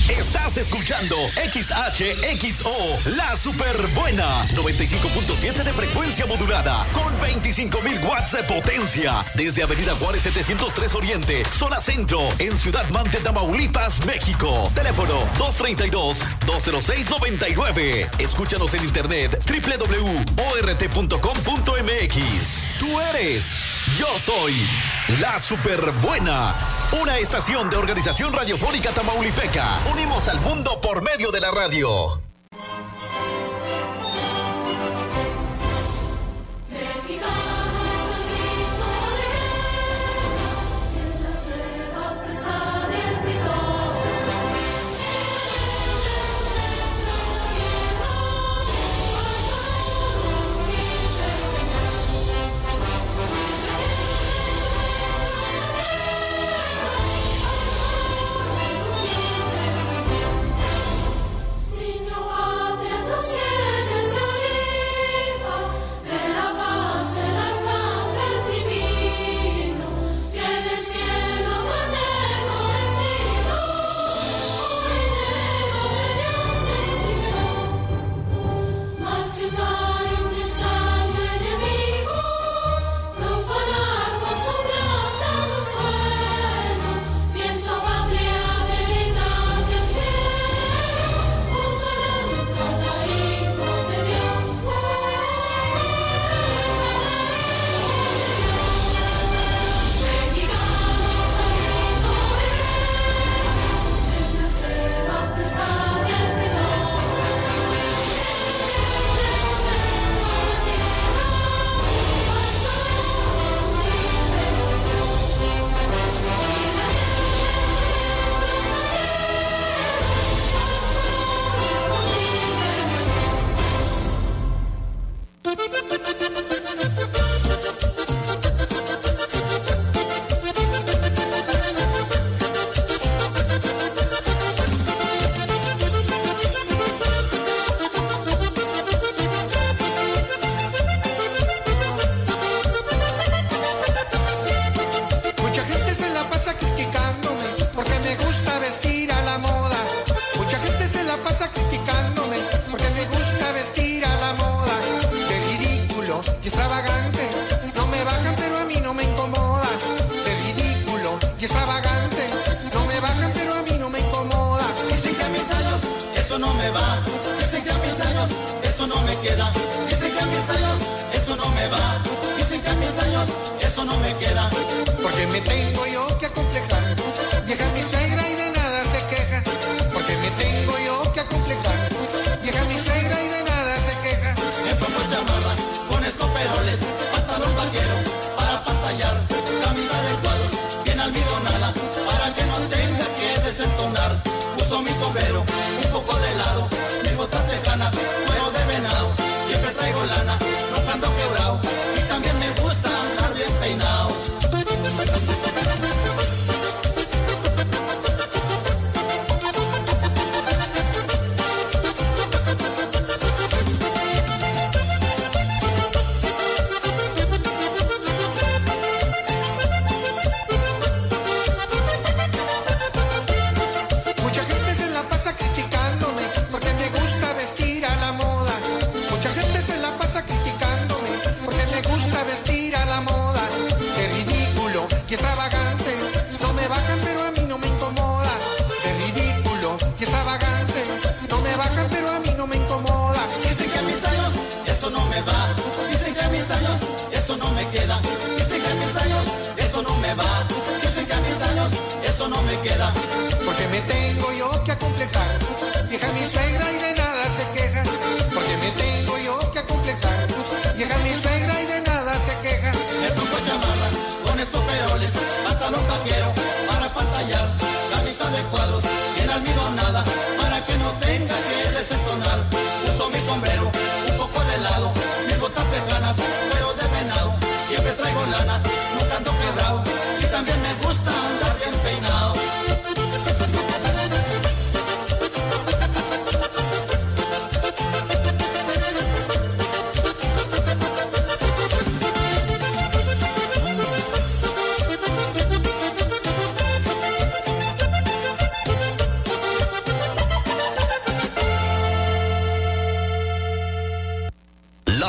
Estás escuchando XHXO, la super buena. 95.7 de frecuencia modulada, con 25.000 watts de potencia. Desde Avenida Juárez 703 Oriente, zona centro, en Ciudad Mante, Tamaulipas, México. Teléfono 232-206-99. Escúchanos en internet www.ort.com.mx. Tú eres, yo soy, la super buena. Una estación de Organización Radiofónica Tamaulipeca. Unimos al mundo por medio de la radio.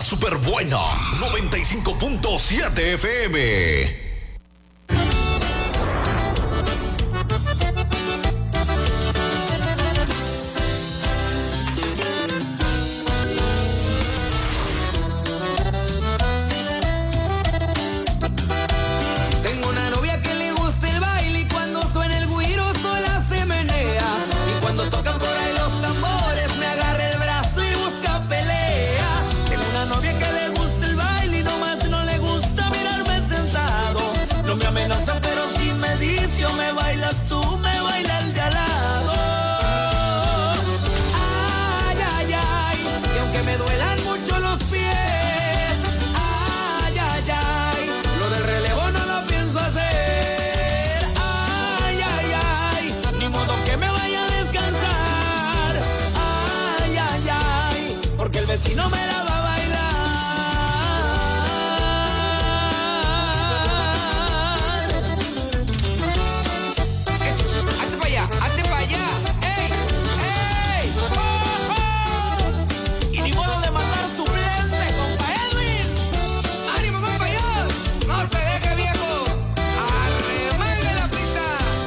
Superbuena 95.7 FM. Si no me la va a bailar. Hazte para allá, hazte para allá. ¡Ey! ¡Ey! ¡Oh, oh! Y ni modo de mandar suplente, compa Edwin. ¡Ánimo, compa allá! ¡No se deje, viejo! ¡Arremangue la pista!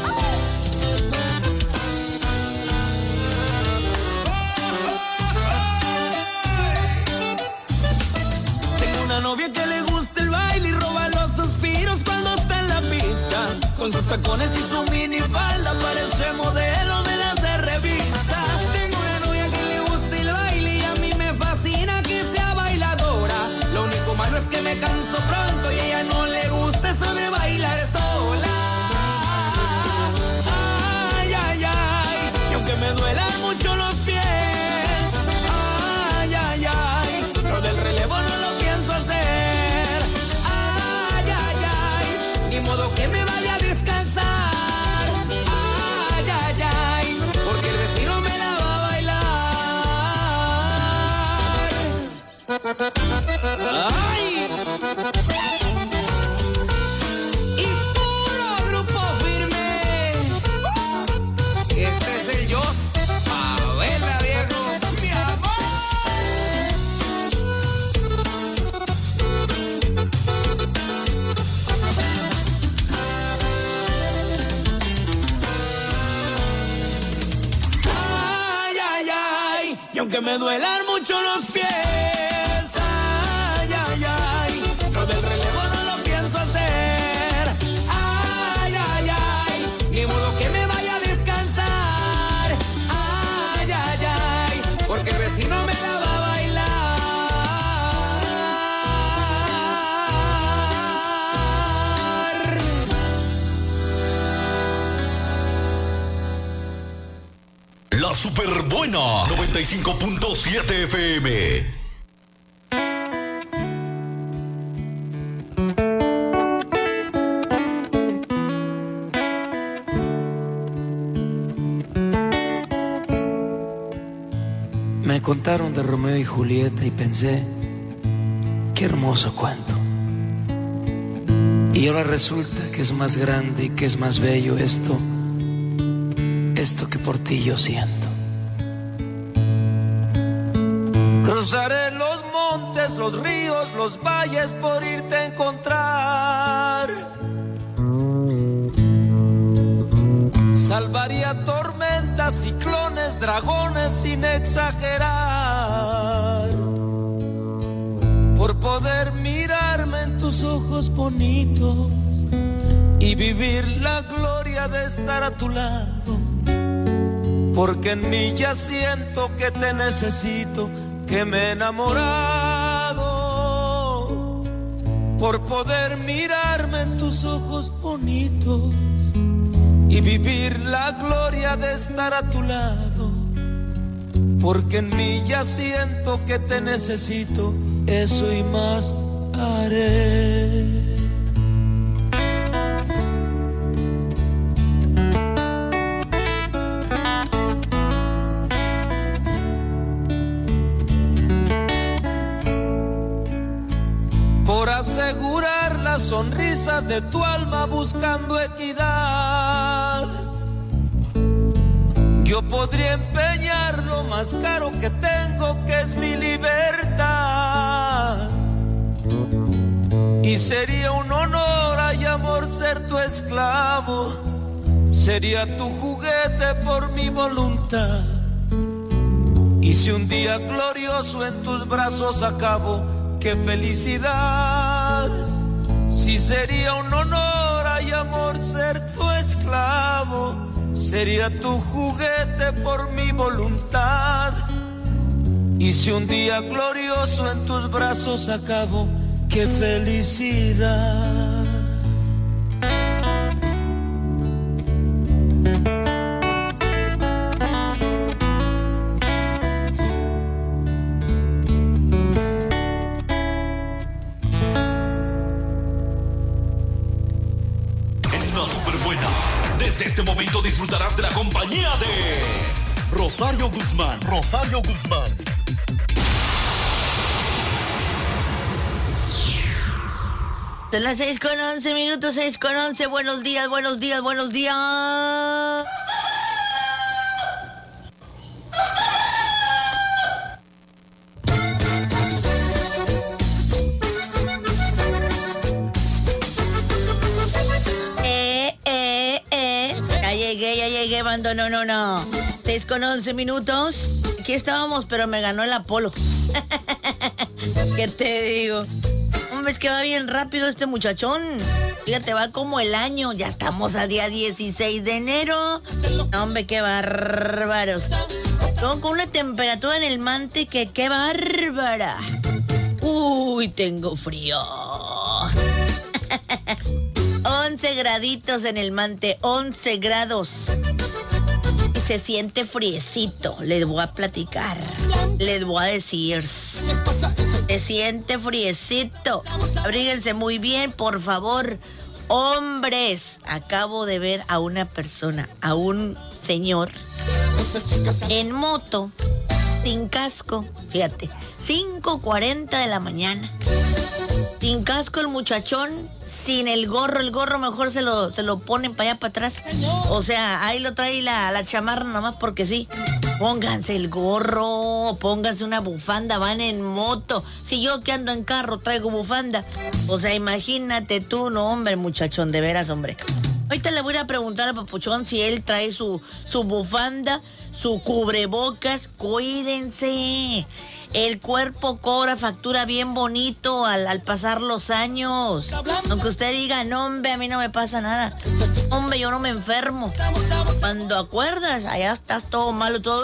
Una novia que le gusta el baile y roba los suspiros cuando está en la pista. Con sus tacones y su minifalda parece modelo de las de revista. Tengo una novia que le gusta el baile y a mí me fascina que sea bailadora. Lo único malo es que me canso pronto y a ella no le gusta eso de bailar sola. Ay, ay, ay, y aunque me duelan mucho los pies, ay, ay, ay, lo del relevo no lo pienso hacer. Ay, ay, ay, ni modo que me vaya a descansar. Ay, ay, ay, porque el vecino me la va a bailar. Ay. Y puro grupo firme. Este es el Jos. Pavela, viejo. Mi amor. Ay, ay, ay, y aunque me duelan mucho los pies, ay, ay, ay, lo del relevo no lo pienso hacer. Ay, ay, ay, ni modo que me vaya a descansar. Ay, ay, ay, porque el vecino me la va a bailar. La Superbuena 95.7 FM. Me contaron de Romeo y Julieta y pensé, qué hermoso cuento. Y ahora resulta que es más grande y que es más bello esto que por ti yo siento. Cruzaré los montes, los ríos, los valles por irte a encontrar. Salvaría tormentas, ciclones, dragones sin exagerar. Por poder mirarme en tus ojos bonitos y vivir la gloria de estar a tu lado. Porque en mí ya siento que te necesito, que me he enamorado. Por poder mirarme en tus ojos bonitos y vivir la gloria de estar a tu lado. Porque en mí ya siento que te necesito, eso y más haré. Por asegurar la sonrisa de tu alma buscando equidad, yo podría empeñar lo más caro que tengo, que es mi libertad. Y sería un honor, ay amor, ser tu esclavo. Sería tu juguete por mi voluntad. Y si un día glorioso en tus brazos acabo, qué felicidad. Si sería un honor, ay amor, ser tu esclavo. Sería tu juguete por mi voluntad. Y si un día glorioso en tus brazos acabo, qué felicidad. Desde este momento disfrutarás de la compañía de Rosario Guzmán. Rosario Guzmán. Son las 6:11, 6:11. Buenos días, buenos días, buenos días. Ya llegué, bando, no. 6:11. Aquí estábamos, pero me ganó el Apolo. ¿Qué te digo? Hombre, es que va bien rápido este muchachón. Fíjate, va como el año. Ya estamos a día 16 de enero. No, hombre, qué bárbaros. Todo con una temperatura en el Mante que qué bárbara. Uy, tengo frío. 11 graditos en el Mante, 11 grados. Y se siente friecito, les voy a platicar. Les voy a decir. Se siente friecito. Abríguense muy bien, por favor. Hombres, acabo de ver a una persona, a un señor en moto, sin casco. Fíjate, 5:40 de la mañana. Sin casco el muchachón, sin el gorro mejor se lo ponen para allá para atrás. O sea, ahí lo trae la chamarra nomás porque sí. Pónganse el gorro, pónganse una bufanda, van en moto. Si yo que ando en carro traigo bufanda. O sea, imagínate tú, no hombre, muchachón, de veras, hombre. Ahorita le voy a preguntar a Papuchón si él trae su bufanda, su cubrebocas. Cuídense. El cuerpo cobra factura bien bonito al pasar los años. Aunque usted diga, no, hombre, a mí no me pasa nada. Hombre, yo no me enfermo. Cuando acuerdas, allá estás todo malo, todo...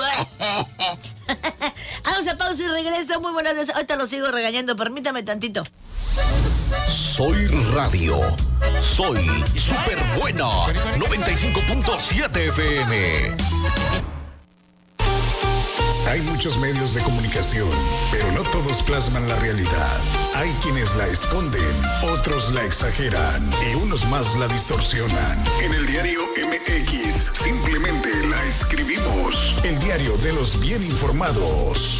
Vamos a pausa y regreso. Muy buenas noches. Ahorita lo sigo regañando. Permítame tantito. Soy Radio. Soy Super Buena. 95.7 FM. Hay muchos medios de comunicación, pero no todos plasman la realidad. Hay quienes la esconden, otros la exageran y unos más la distorsionan. En el diario MX simplemente la escribimos. El diario de los bien informados.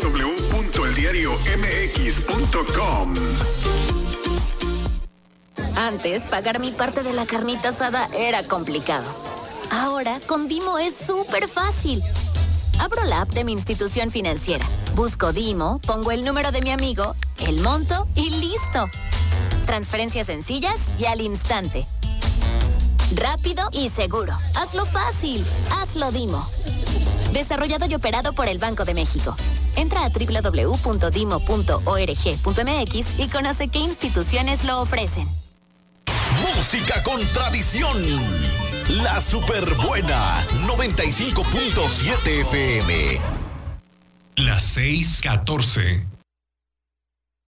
www.eldiariomx.com. Antes, pagar mi parte de la carnita asada era complicado. Ahora, con Dimo es súper fácil. Abro la app de mi institución financiera, busco Dimo, pongo el número de mi amigo, el monto y listo. Transferencias sencillas y al instante. Rápido y seguro. Hazlo fácil. Hazlo Dimo. Desarrollado y operado por el Banco de México. Entra a www.dimo.org.mx y conoce qué instituciones lo ofrecen. Música con tradición. La Superbuena 95.7 FM. Las 6:14.